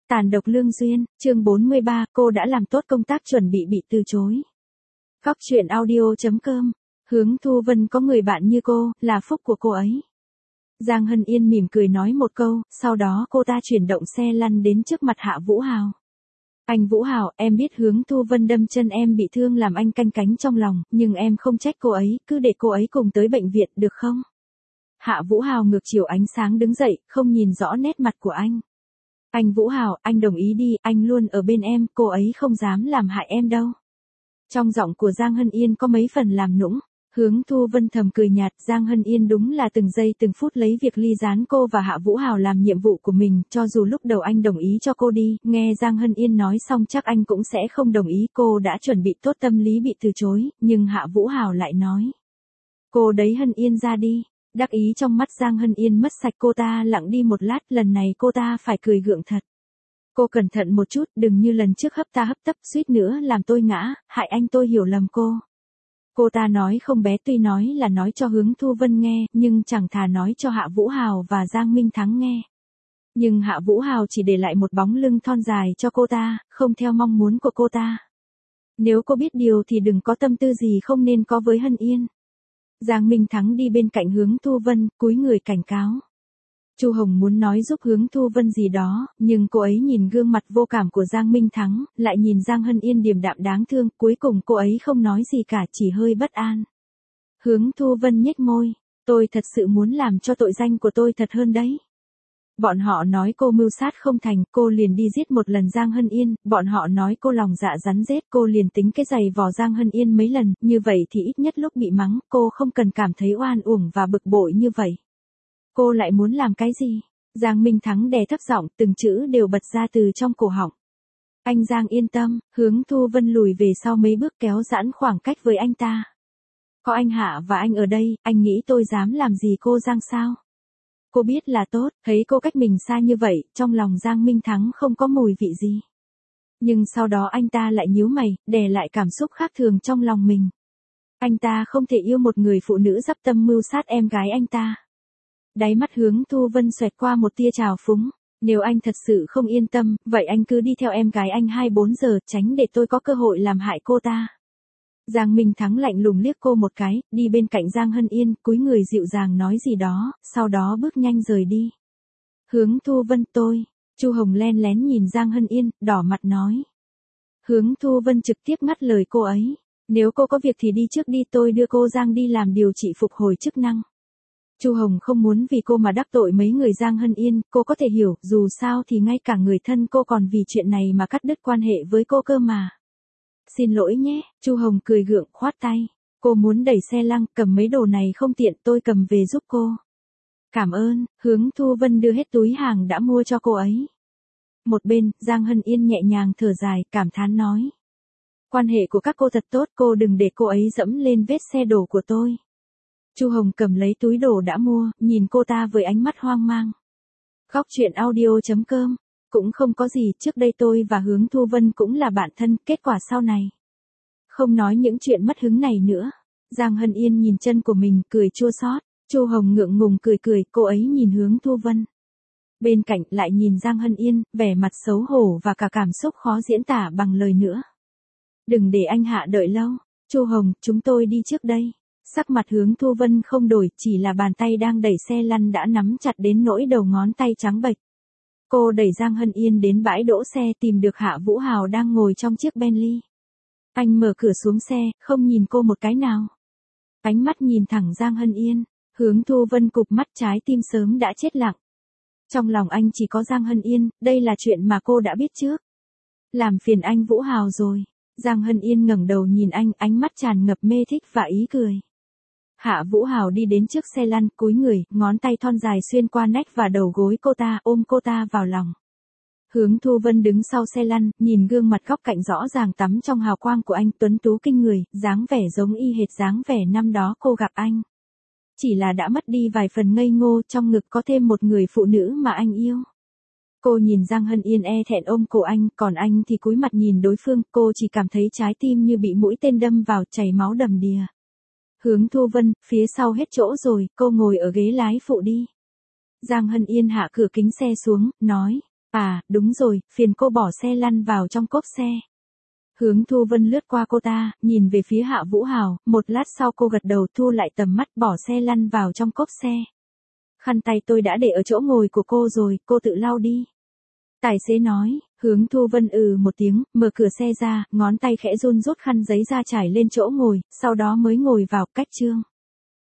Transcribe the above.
Tàn độc lương duyên, chương 43, cô đã làm tốt công tác chuẩn bị từ chối. Góc truyện audio.com, Hướng Thu Vân có người bạn như cô, là phúc của cô ấy. Giang Hân Yên mỉm cười nói một câu, sau đó cô ta chuyển động xe lăn đến trước mặt Hạ Vũ Hào. Anh Vũ Hào, em biết Hướng Thu Vân đâm chân em bị thương làm anh canh cánh trong lòng, nhưng em không trách cô ấy, cứ để cô ấy cùng tới bệnh viện được không? Hạ Vũ Hào ngược chiều ánh sáng đứng dậy, không nhìn rõ nét mặt của anh. Anh Vũ Hào, anh đồng ý đi, anh luôn ở bên em, cô ấy không dám làm hại em đâu. Trong giọng của Giang Hân Yên có mấy phần làm nũng. Hướng Thu Vân thầm cười nhạt, Giang Hân Yên đúng là từng giây từng phút lấy việc ly gián cô và Hạ Vũ Hào làm nhiệm vụ của mình, cho dù lúc đầu anh đồng ý cho cô đi, nghe Giang Hân Yên nói xong chắc anh cũng sẽ không đồng ý, cô đã chuẩn bị tốt tâm lý bị từ chối, nhưng Hạ Vũ Hào lại nói. Cô đấy Hân Yên ra đi. Đắc ý trong mắt Giang Hân Yên mất sạch, cô ta lặng đi một lát, lần này cô ta phải cười gượng thật. Cô cẩn thận một chút, đừng như lần trước hấp ta hấp tấp suýt nữa làm tôi ngã, hại anh tôi hiểu lầm cô. Cô ta nói không bé, tuy nói là nói cho Hướng Thu Vân nghe, nhưng chẳng thà nói cho Hạ Vũ Hào và Giang Minh Thắng nghe. Nhưng Hạ Vũ Hào chỉ để lại một bóng lưng thon dài cho cô ta, không theo mong muốn của cô ta. Nếu cô biết điều thì đừng có tâm tư gì không nên có với Hân Yên. Giang Minh Thắng đi bên cạnh Hướng Thu Vân, cúi người cảnh cáo. Chu Hồng muốn nói giúp Hướng Thu Vân gì đó, nhưng cô ấy nhìn gương mặt vô cảm của Giang Minh Thắng, lại nhìn Giang Hân Yên điềm đạm đáng thương, cuối cùng cô ấy không nói gì cả, chỉ hơi bất an. Hướng Thu Vân nhếch môi, tôi thật sự muốn làm cho tội danh của tôi thật hơn đấy. Bọn họ nói cô mưu sát không thành, cô liền đi giết một lần Giang Hân Yên, bọn họ nói cô lòng dạ rắn rết, cô liền tính cái giày vò Giang Hân Yên mấy lần, như vậy thì ít nhất lúc bị mắng, cô không cần cảm thấy oan uổng và bực bội như vậy. Cô lại muốn làm cái gì? Giang Minh Thắng đè thấp giọng, từng chữ đều bật ra từ trong cổ họng. Anh Giang yên tâm, Hướng Thu Vân lùi về sau mấy bước kéo giãn khoảng cách với anh ta. Có anh Hạ và anh ở đây, anh nghĩ tôi dám làm gì cô Giang sao? Cô biết là tốt, thấy cô cách mình xa như vậy, trong lòng Giang Minh Thắng không có mùi vị gì. Nhưng sau đó anh ta lại nhíu mày, đè lại cảm xúc khác thường trong lòng mình. Anh ta không thể yêu một người phụ nữ dắp tâm mưu sát em gái anh ta. Đáy mắt Hướng Thu Vân xoẹt qua một tia trào phúng. Nếu anh thật sự không yên tâm, vậy anh cứ đi theo em gái anh 24 giờ, tránh để tôi có cơ hội làm hại cô ta. Giang Minh Thắng lạnh lùng liếc cô một cái, đi bên cạnh Giang Hân Yên, cúi người dịu dàng nói gì đó, sau đó bước nhanh rời đi. Hướng Thu Vân tôi, Chu Hồng len lén nhìn Giang Hân Yên, đỏ mặt nói. Hướng Thu Vân trực tiếp ngắt lời cô ấy. Nếu cô có việc thì đi trước đi, tôi đưa cô Giang đi làm điều trị phục hồi chức năng. Chu Hồng không muốn vì cô mà đắc tội mấy người Giang Hân Yên, cô có thể hiểu, dù sao thì ngay cả người thân cô còn vì chuyện này mà cắt đứt quan hệ với cô cơ mà. Xin lỗi nhé, Chu Hồng cười gượng khoát tay. Cô muốn đẩy xe lăng, cầm mấy đồ này không tiện, tôi cầm về giúp cô. Cảm ơn, Hướng Thu Vân đưa hết túi hàng đã mua cho cô ấy. Một bên, Giang Hân Yên nhẹ nhàng thở dài, cảm thán nói. Quan hệ của các cô thật tốt, cô đừng để cô ấy dẫm lên vết xe đổ của tôi. Chu Hồng cầm lấy túi đồ đã mua, nhìn cô ta với ánh mắt hoang mang. Góc truyện audio.com, cũng không có gì, trước đây tôi và Hướng Thu Vân cũng là bạn thân, kết quả sau này. Không nói những chuyện mất hứng này nữa. Giang Hân Yên nhìn chân của mình, cười chua xót. Chu Hồng ngượng ngùng cười, cô ấy nhìn Hướng Thu Vân. Bên cạnh lại nhìn Giang Hân Yên, vẻ mặt xấu hổ và cả cảm xúc khó diễn tả bằng lời nữa. Đừng để anh Hạ đợi lâu. Chu Hồng, chúng tôi đi trước đây. Sắc mặt Hướng Thu Vân không đổi, chỉ là bàn tay đang đẩy xe lăn đã nắm chặt đến nỗi đầu ngón tay trắng bệch. Cô đẩy Giang Hân Yên đến bãi đỗ xe, tìm được Hạ Vũ Hào đang ngồi trong chiếc Bentley. Anh mở cửa xuống xe, không nhìn cô một cái nào. Ánh mắt nhìn thẳng Giang Hân Yên, Hướng Thu Vân cụp mắt, trái tim sớm đã chết lặng. Trong lòng anh chỉ có Giang Hân Yên, đây là chuyện mà cô đã biết trước. Làm phiền anh Vũ Hào rồi. Giang Hân Yên ngẩng đầu nhìn anh, ánh mắt tràn ngập mê thích và ý cười. Hạ Vũ Hào đi đến trước xe lăn, cúi người, ngón tay thon dài xuyên qua nách và đầu gối cô ta, ôm cô ta vào lòng. Hướng Thu Vân đứng sau xe lăn, nhìn gương mặt góc cạnh rõ ràng tắm trong hào quang của anh, tuấn tú kinh người, dáng vẻ giống y hệt dáng vẻ năm đó cô gặp anh. Chỉ là đã mất đi vài phần ngây ngô, trong ngực có thêm một người phụ nữ mà anh yêu. Cô nhìn Giang Hân Yên e thẹn ôm cổ anh, còn anh thì cúi mặt nhìn đối phương, cô chỉ cảm thấy trái tim như bị mũi tên đâm vào, chảy máu đầm đìa. Hướng Thu Vân, phía sau hết chỗ rồi, cô ngồi ở ghế lái phụ đi. Giang Hân Yên hạ cửa kính xe xuống, nói. À, đúng rồi, phiền cô bỏ xe lăn vào trong cốp xe. Hướng Thu Vân lướt qua cô ta, nhìn về phía Hạ Vũ Hào, một lát sau cô gật đầu thu lại tầm mắt bỏ xe lăn vào trong cốp xe. Khăn tay tôi đã để ở chỗ ngồi của cô rồi, cô tự lau đi. Tài xế nói, Hướng Thu Vân một tiếng, mở cửa xe ra, ngón tay khẽ run rút khăn giấy ra trải lên chỗ ngồi, sau đó mới ngồi vào cách Trương.